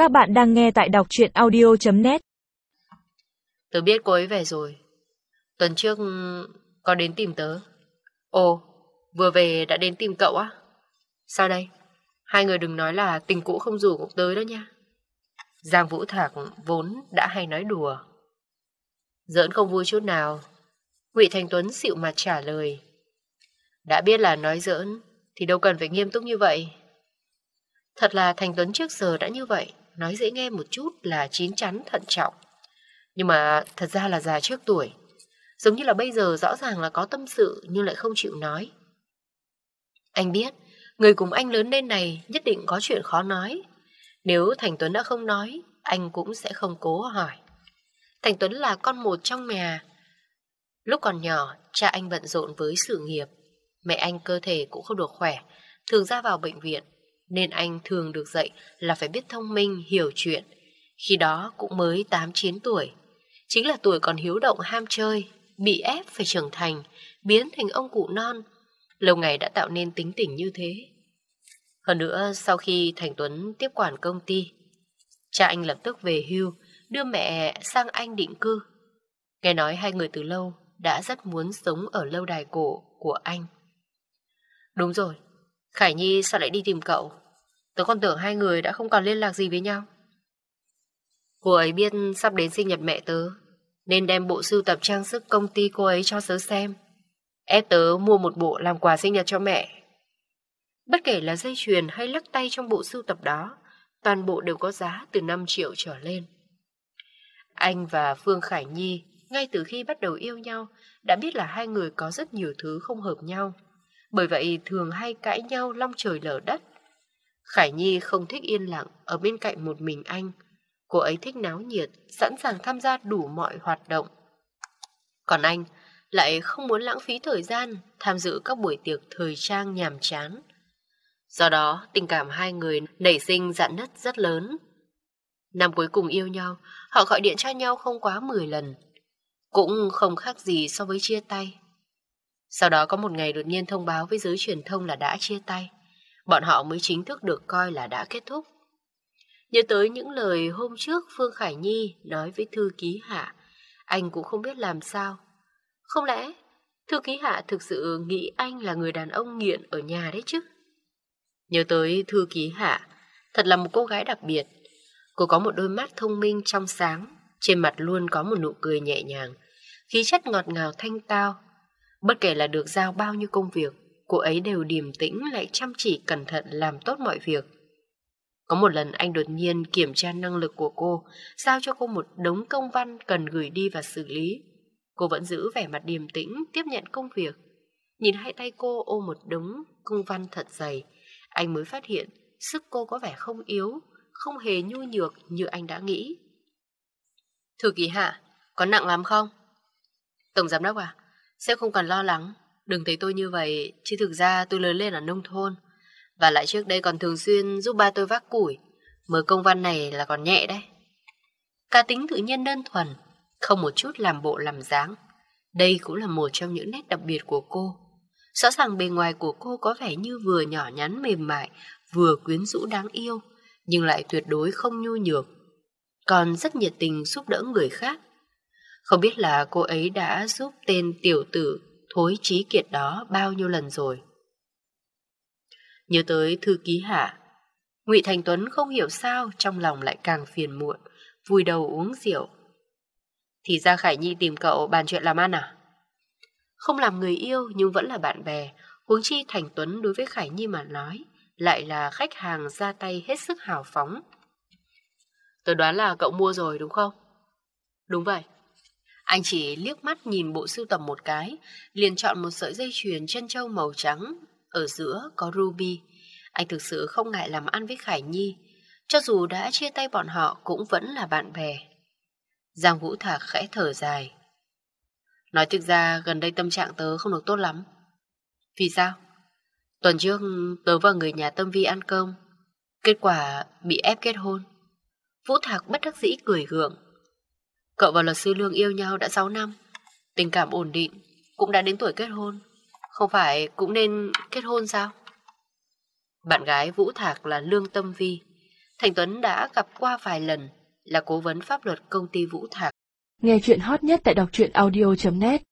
Các bạn đang nghe tại đọc truyện audio.net. Tớ biết cô ấy về rồi. Tuần trước có đến tìm tớ. Ồ, vừa về đã đến tìm cậu á? Sao đây? Hai người đừng nói là tình cũ không rủ cũng tới đó nha. Giang Vũ Thạc vốn đã hay nói đùa. Giỡn không vui chút nào. Ngụy Thành Tuấn xịu mặt trả lời. Đã biết là nói giỡn thì đâu cần phải nghiêm túc như vậy. Thật là Thành Tuấn trước giờ đã như vậy. Nói dễ nghe một chút là chín chắn thận trọng. Nhưng mà thật ra là già trước tuổi. Giống như là bây giờ rõ ràng là có tâm sự nhưng lại không chịu nói. Anh biết, người cùng anh lớn lên này nhất định có chuyện khó nói. Nếu Thành Tuấn đã không nói, anh cũng sẽ không cố hỏi. Thành Tuấn là con một trong nhà. Lúc còn nhỏ, cha anh bận rộn với sự nghiệp. Mẹ anh cơ thể cũng không được khỏe, thường ra vào bệnh viện. Nên anh thường được dạy là phải biết thông minh, hiểu chuyện. Khi đó cũng mới 8-9 tuổi. Chính là tuổi còn hiếu động ham chơi, bị ép phải trưởng thành, biến thành ông cụ non. Lâu ngày đã tạo nên tính tình như thế. Hơn nữa, sau khi Thành Tuấn tiếp quản công ty, cha anh lập tức về hưu, đưa mẹ sang Anh định cư. Nghe nói hai người từ lâu đã rất muốn sống ở lâu đài cổ của anh. Đúng rồi, Khải Nhi sao lại đi tìm cậu? Tớ còn tưởng hai người đã không còn liên lạc gì với nhau. Cô ấy biết sắp đến sinh nhật mẹ tớ, nên đem bộ sưu tập trang sức công ty cô ấy cho tớ xem. Ép tớ mua một bộ làm quà sinh nhật cho mẹ. Bất kể là dây chuyền hay lắc tay trong bộ sưu tập đó, toàn bộ đều có giá từ 5 triệu trở lên. Anh và Phương Khải Nhi ngay từ khi bắt đầu yêu nhau đã biết là hai người có rất nhiều thứ không hợp nhau. Bởi vậy thường hay cãi nhau long trời lở đất. Khải Nhi không thích yên lặng ở bên cạnh một mình anh. Cô ấy thích náo nhiệt, sẵn sàng tham gia đủ mọi hoạt động. Còn anh lại không muốn lãng phí thời gian tham dự các buổi tiệc thời trang nhàm chán. Do đó, tình cảm hai người nảy sinh rạn nứt rất lớn. Năm cuối cùng yêu nhau, họ gọi điện cho nhau không quá 10 lần. Cũng không khác gì so với chia tay. Sau đó có một ngày đột nhiên thông báo với giới truyền thông là đã chia tay. Bọn họ mới chính thức được coi là đã kết thúc. Nhớ tới những lời hôm trước Phương Khải Nhi nói với thư ký Hạ, anh cũng không biết làm sao. Không lẽ thư ký Hạ thực sự nghĩ anh là người đàn ông nghiện ở nhà đấy chứ? Nhớ tới thư ký Hạ, thật là một cô gái đặc biệt. Cô có một đôi mắt thông minh trong sáng, trên mặt luôn có một nụ cười nhẹ nhàng, khí chất ngọt ngào thanh tao. Bất kể là được giao bao nhiêu công việc, cô ấy đều điềm tĩnh lại chăm chỉ cẩn thận làm tốt mọi việc. Có một lần anh đột nhiên kiểm tra năng lực của cô, giao cho cô một đống công văn cần gửi đi và xử lý. Cô vẫn giữ vẻ mặt điềm tĩnh tiếp nhận công việc. Nhìn hai tay cô ôm một đống công văn thật dày, anh mới phát hiện sức cô có vẻ không yếu, không hề nhu nhược như anh đã nghĩ. Thư ký Hạ, có nặng lắm không? Tổng giám đốc à, sếp không cần lo lắng. Đừng thấy tôi như vậy, chứ thực ra tôi lớn lên ở nông thôn. Và lại trước đây còn thường xuyên giúp ba tôi vác củi. Mở công văn này là còn nhẹ đấy. Cá tính tự nhiên đơn thuần, không một chút làm bộ làm dáng. Đây cũng là một trong những nét đặc biệt của cô. Rõ ràng bề ngoài của cô có vẻ như vừa nhỏ nhắn mềm mại, vừa quyến rũ đáng yêu, nhưng lại tuyệt đối không nhu nhược. Còn rất nhiệt tình giúp đỡ người khác. Không biết là cô ấy đã giúp tên tiểu tử thối trí kiệt đó bao nhiêu lần rồi. Nhớ tới thư ký Hạ, Ngụy Thành Tuấn không hiểu sao trong lòng lại càng phiền muộn, vùi đầu uống rượu. Thì ra Khải Nhi tìm cậu bàn chuyện làm ăn à? Không làm người yêu nhưng vẫn là bạn bè, huống chi Thành Tuấn đối với Khải Nhi mà nói lại là khách hàng ra tay hết sức hào phóng. Tôi đoán là cậu mua rồi đúng không? Đúng vậy. Anh chỉ liếc mắt nhìn bộ sưu tập một cái, liền chọn một sợi dây chuyền trân châu màu trắng, ở giữa có ruby. Anh thực sự không ngại làm ăn với Khải Nhi, cho dù đã chia tay bọn họ cũng vẫn là bạn bè. Giang Vũ Thạc khẽ thở dài. Nói thực ra gần đây tâm trạng tớ không được tốt lắm. Vì sao? Tuần trước tớ và người nhà Tâm Vi ăn cơm, kết quả bị ép kết hôn. Vũ Thạc bất đắc dĩ cười gượng. Cậu và luật sư Lương yêu nhau đã 6 năm, tình cảm ổn định, cũng đã đến tuổi kết hôn. Không phải cũng nên kết hôn sao? Bạn gái Vũ Thạc là Lương Tâm Vi. Thành Tuấn đã gặp qua vài lần, là cố vấn pháp luật công ty Vũ Thạc. Nghe chuyện hot nhất tại đọc truyện audio.net